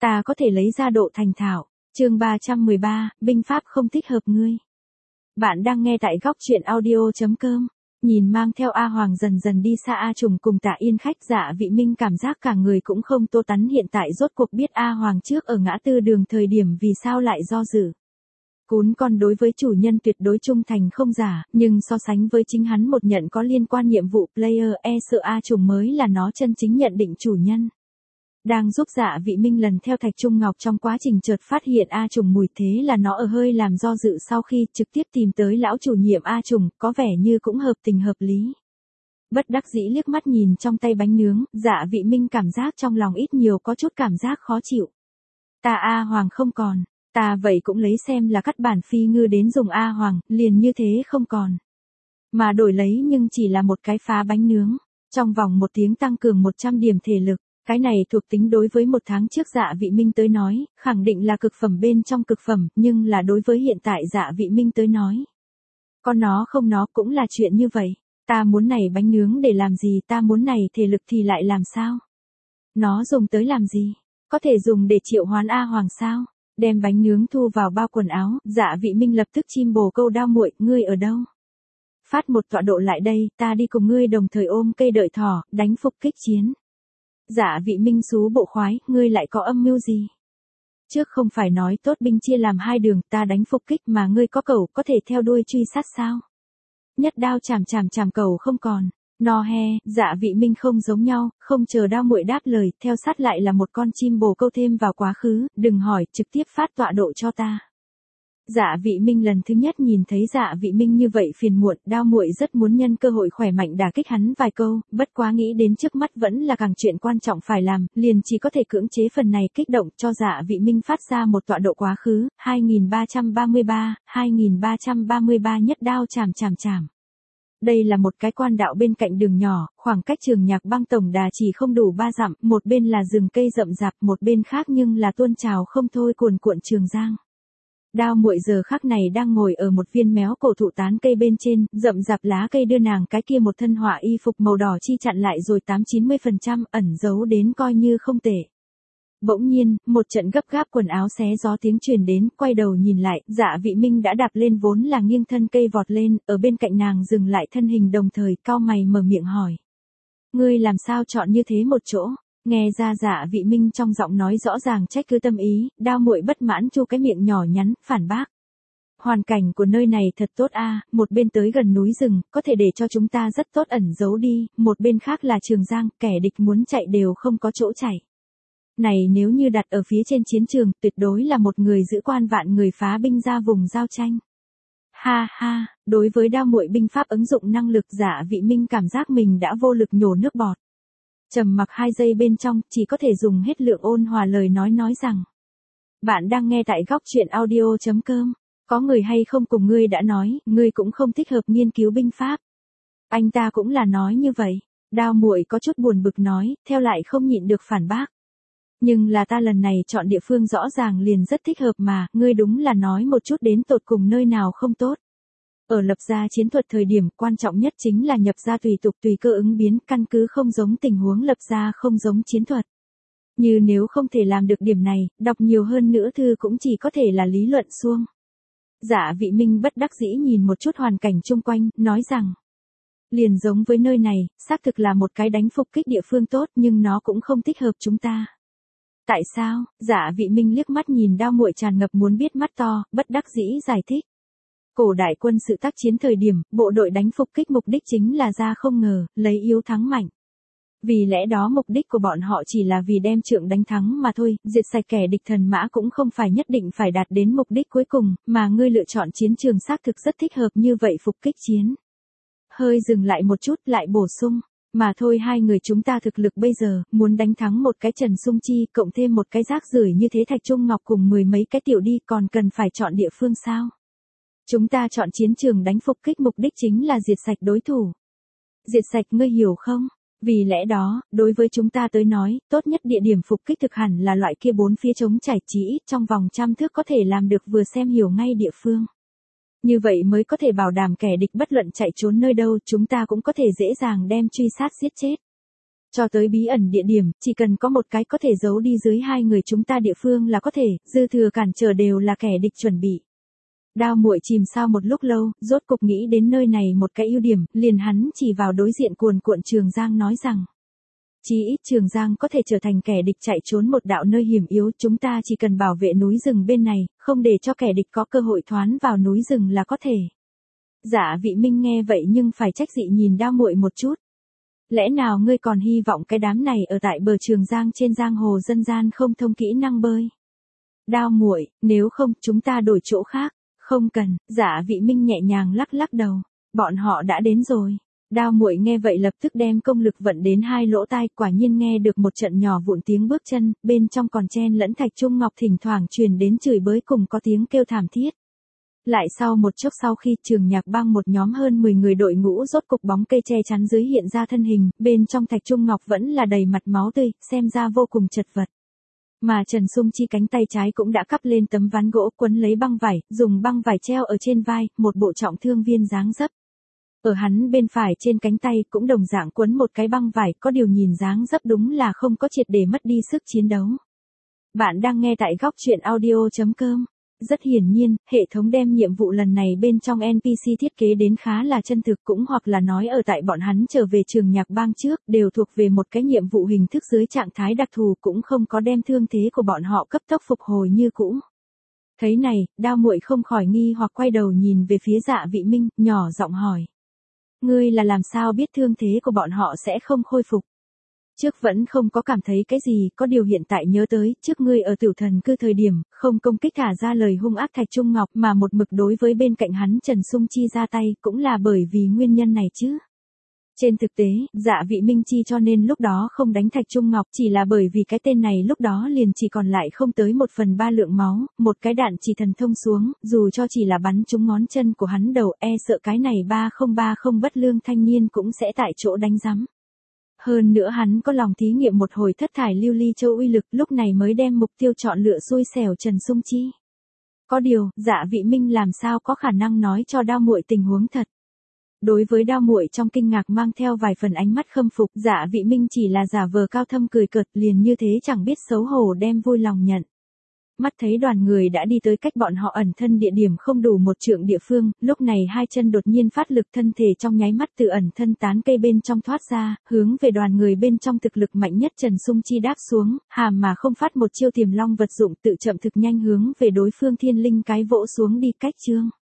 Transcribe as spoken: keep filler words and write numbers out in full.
Ta có thể lấy ra độ thành thạo. Chương ba trăm mười ba, binh pháp không thích hợp ngươi. Bạn đang nghe tại góc truyện audio chấm com. Nhìn mang theo A Hoàng dần dần đi xa A Trùng cùng Tạ Yên khách, Dạ Vị Minh cảm giác cả người cũng không tô tắn, hiện tại rốt cuộc biết A Hoàng trước ở ngã tư đường thời điểm vì sao lại do dự. Cún con đối với chủ nhân tuyệt đối trung thành không giả, nhưng so sánh với chính hắn một nhận có liên quan nhiệm vụ player, e sợ A Trùng mới là nó chân chính nhận định chủ nhân. Đang giúp Dạ Vị Minh lần theo Thạch Trung Ngọc trong quá trình chợt phát hiện A Trùng mùi, thế là nó ở hơi làm do dự sau khi trực tiếp tìm tới lão chủ nhiệm A Trùng, có vẻ như cũng hợp tình hợp lý. Bất đắc dĩ liếc mắt nhìn trong tay bánh nướng, Dạ Vị Minh cảm giác trong lòng ít nhiều có chút cảm giác khó chịu. Ta A Hoàng không còn, ta vậy cũng lấy xem là cắt bản phi ngư đến dùng A Hoàng, liền như thế không còn. Mà đổi lấy nhưng chỉ là một cái phá bánh nướng, trong vòng một tiếng tăng cường một trăm điểm thể lực. Cái này thuộc tính đối với một tháng trước Dạ Vị Minh tới nói, khẳng định là cực phẩm bên trong cực phẩm, nhưng là đối với hiện tại Dạ Vị Minh tới nói. Con nó không nó cũng là chuyện như vậy. Ta muốn này bánh nướng để làm gì, ta muốn này thể lực thì lại làm sao? Nó dùng tới làm gì? Có thể dùng để triệu hoán A Hoàng sao? Đem bánh nướng thu vào bao quần áo, Dạ Vị Minh lập tức chim bồ câu đao muội, ngươi ở đâu? Phát một tọa độ lại đây, ta đi cùng ngươi đồng thời ôm cây đợi thỏ, đánh phục kích chiến. Dạ Vị Minh xú bộ khoái, ngươi lại có âm mưu gì? Trước không phải nói tốt binh chia làm hai đường, ta đánh phục kích mà ngươi có cẩu có thể theo đuôi truy sát sao? Nhất đao chảm chảm chảm cẩu không còn. No he, Dạ Vị Minh không giống nhau, không chờ đao muội đáp lời, theo sát lại là một con chim bồ câu thêm vào quá khứ, đừng hỏi, trực tiếp phát tọa độ cho ta. Dạ Vị Minh lần thứ nhất nhìn thấy Dạ Vị Minh như vậy phiền muộn, đao muội rất muốn nhân cơ hội khỏe mạnh đả kích hắn vài câu, bất quá nghĩ đến trước mắt vẫn là càng chuyện quan trọng phải làm, liền chỉ có thể cưỡng chế phần này kích động cho Dạ Vị Minh phát ra một tọa độ quá khứ, hai nghìn ba trăm ba mươi ba, hai nghìn ba trăm ba mươi ba nhất đao chảm chảm chảm. Đây là một cái quan đạo bên cạnh đường nhỏ, khoảng cách trường Nhạc Bang tổng đà chỉ không đủ ba dặm, một bên là rừng cây rậm rạp, một bên khác nhưng là tuôn trào không thôi cuồn cuộn Trường Giang. Đao muội giờ khắc này đang ngồi ở một viên méo cổ thụ tán cây bên trên, rậm rạp lá cây đưa nàng cái kia một thân họa y phục màu đỏ chi chặn lại rồi tám chín mươi phần trăm, ẩn giấu đến coi như không tệ. Bỗng nhiên, một trận gấp gáp quần áo xé gió tiếng truyền đến, quay đầu nhìn lại, Dạ Vị Minh đã đạp lên vốn là nghiêng thân cây vọt lên, ở bên cạnh nàng dừng lại thân hình đồng thời cau mày mở miệng hỏi. Ngươi làm sao chọn như thế một chỗ? Nghe ra Dạ Vị Minh trong giọng nói rõ ràng trách cứ tâm ý, đao muội bất mãn chu cái miệng nhỏ nhắn, phản bác. Hoàn cảnh của nơi này thật tốt a, một bên tới gần núi rừng, có thể để cho chúng ta rất tốt ẩn giấu đi, một bên khác là Trường Giang, kẻ địch muốn chạy đều không có chỗ chạy. Này nếu như đặt ở phía trên chiến trường, tuyệt đối là một người giữ quan vạn người phá binh ra vùng giao tranh. Ha ha, đối với đao muội binh pháp ứng dụng năng lực, Dạ Vị Minh cảm giác mình đã vô lực nhổ nước bọt. Trầm mặc hai giây bên trong, chỉ có thể dùng hết lượng ôn hòa lời nói nói rằng. Bạn đang nghe tại góc truyện audio chấm com. Có người hay không cùng ngươi đã nói, ngươi cũng không thích hợp nghiên cứu binh pháp. Anh ta cũng là nói như vậy. Đao muội có chút buồn bực nói, theo lại không nhịn được phản bác. Nhưng là ta lần này chọn địa phương rõ ràng liền rất thích hợp mà, ngươi đúng là nói một chút đến tột cùng nơi nào không tốt. Ở lập ra chiến thuật thời điểm, quan trọng nhất chính là nhập ra tùy tục tùy cơ ứng biến, căn cứ không giống tình huống lập ra không giống chiến thuật. Như nếu không thể làm được điểm này, đọc nhiều hơn nữa thư cũng chỉ có thể là lý luận suông. Dạ Vị Minh bất đắc dĩ nhìn một chút hoàn cảnh chung quanh, nói rằng. Liền giống với nơi này, xác thực là một cái đánh phục kích địa phương tốt nhưng nó cũng không thích hợp chúng ta. Tại sao? Dạ Vị Minh liếc mắt nhìn đao muội tràn ngập muốn biết mắt to, bất đắc dĩ giải thích. Cổ đại quân sự tác chiến thời điểm, bộ đội đánh phục kích mục đích chính là ra không ngờ, lấy yếu thắng mạnh. Vì lẽ đó mục đích của bọn họ chỉ là vì đem trượng đánh thắng mà thôi, diệt sạch kẻ địch thần mã cũng không phải nhất định phải đạt đến mục đích cuối cùng, mà ngươi lựa chọn chiến trường xác thực rất thích hợp như vậy phục kích chiến. Hơi dừng lại một chút lại bổ sung. Mà thôi hai người chúng ta thực lực bây giờ, muốn đánh thắng một cái Trần Sung Chi, cộng thêm một cái rác rưởi như thế Thạch Trung Ngọc cùng mười mấy cái tiểu đi, còn cần phải chọn địa phương sao? Chúng ta chọn chiến trường đánh phục kích mục đích chính là diệt sạch đối thủ. Diệt sạch ngươi hiểu không? Vì lẽ đó, đối với chúng ta tới nói, tốt nhất địa điểm phục kích thực hẳn là loại kia bốn phía trống trải chỉ ít trong vòng trăm thước có thể làm được vừa xem hiểu ngay địa phương. Như vậy mới có thể bảo đảm kẻ địch bất luận chạy trốn nơi đâu chúng ta cũng có thể dễ dàng đem truy sát giết chết. cho tới bí ẩn địa điểm, chỉ cần có một cái có thể giấu đi dưới hai người chúng ta địa phương là có thể, dư thừa cản trở đều là kẻ địch chuẩn bị. Đao Muội chìm sao một lúc lâu, rốt cục nghĩ đến nơi này một cái ưu điểm, liền hắn chỉ vào đối diện cuồn cuộn Trường Giang nói rằng. Chí ít Trường Giang có thể trở thành kẻ địch chạy trốn một đạo nơi hiểm yếu, chúng ta chỉ cần bảo vệ núi rừng bên này, không để cho kẻ địch có cơ hội thoán vào núi rừng là có thể. Dạ Vị Minh nghe vậy nhưng phải trách dị nhìn Đao Muội một chút. Lẽ nào ngươi còn hy vọng cái đám này ở tại bờ Trường Giang trên giang hồ dân gian không thông kỹ năng bơi? Đao Muội, nếu không chúng ta đổi chỗ khác. Không cần, Dạ Vị Minh nhẹ nhàng lắc lắc đầu. Bọn họ đã đến rồi. Đao Muội nghe vậy lập tức đem công lực vận đến hai lỗ tai, quả nhiên nghe được một trận nhỏ vụn tiếng bước chân, bên trong còn chen lẫn Thạch Trung Ngọc thỉnh thoảng truyền đến chửi bới cùng có tiếng kêu thảm thiết. Lại sau một chốc sau khi Trường Nhạc Bang một nhóm hơn mười người đội ngũ rốt cục bóng cây che chắn dưới hiện ra thân hình, bên trong Thạch Trung Ngọc vẫn là đầy mặt máu tươi, xem ra vô cùng chật vật. Mà Trần Sung Chi cánh tay trái cũng đã cắp lên tấm ván gỗ quấn lấy băng vải, dùng băng vải treo ở trên vai, một bộ trọng thương viên dáng dấp. Ở hắn bên phải trên cánh tay cũng đồng dạng quấn một cái băng vải, có điều nhìn dáng dấp đúng là không có triệt để mất đi sức chiến đấu. Bạn đang nghe tại góc truyện audio chấm com. Rất hiển nhiên, hệ thống đem nhiệm vụ lần này bên trong en pê xê thiết kế đến khá là chân thực, cũng hoặc là nói ở tại bọn hắn trở về Trường Nhạc Bang trước, đều thuộc về một cái nhiệm vụ hình thức dưới trạng thái đặc thù, cũng không có đem thương thế của bọn họ cấp tốc phục hồi như cũ. Thấy này, Đao Muội không khỏi nghi hoặc quay đầu nhìn về phía Dạ Vị Minh, nhỏ giọng hỏi. Ngươi là làm sao biết thương thế của bọn họ sẽ không khôi phục? Trước vẫn không có cảm thấy cái gì, có điều hiện tại nhớ tới, trước ngươi ở Tiểu Thần Cư thời điểm, không công kích thả ra lời hung ác Thạch Trung Ngọc mà một mực đối với bên cạnh hắn Trần Sung Chi ra tay, cũng là bởi vì nguyên nhân này chứ. Trên thực tế, Dạ Vị Minh chi cho nên lúc đó không đánh Thạch Trung Ngọc chỉ là bởi vì cái tên này lúc đó liền chỉ còn lại không tới một phần ba lượng máu, một cái đạn chỉ thần thông xuống, dù cho chỉ là bắn trúng ngón chân của hắn đầu, e sợ cái này ba không ba không bất lương thanh niên cũng sẽ tại chỗ đánh rắm. Hơn nữa hắn có lòng thí nghiệm một hồi thất thải lưu ly châu uy lực, lúc này mới đem mục tiêu chọn lựa xui xẻo Trần Sung Chi. Có điều, Dạ Vị Minh làm sao có khả năng nói cho Đao Muội tình huống thật. Đối với Đao Muội trong kinh ngạc mang theo vài phần ánh mắt khâm phục, Dạ Vị Minh chỉ là giả vờ cao thâm cười cợt, liền như thế chẳng biết xấu hổ đem vui lòng nhận. Mắt thấy đoàn người đã đi tới cách bọn họ ẩn thân địa điểm không đủ một trượng địa phương, lúc này hai chân đột nhiên phát lực, thân thể trong nháy mắt từ ẩn thân tán cây bên trong thoát ra, hướng về đoàn người bên trong thực lực mạnh nhất Trần Sung Chi đáp xuống, hàm mà không phát một chiêu Tiềm Long vật dụng, tự chậm thực nhanh hướng về đối phương thiên linh cái vỗ xuống đi cách chương.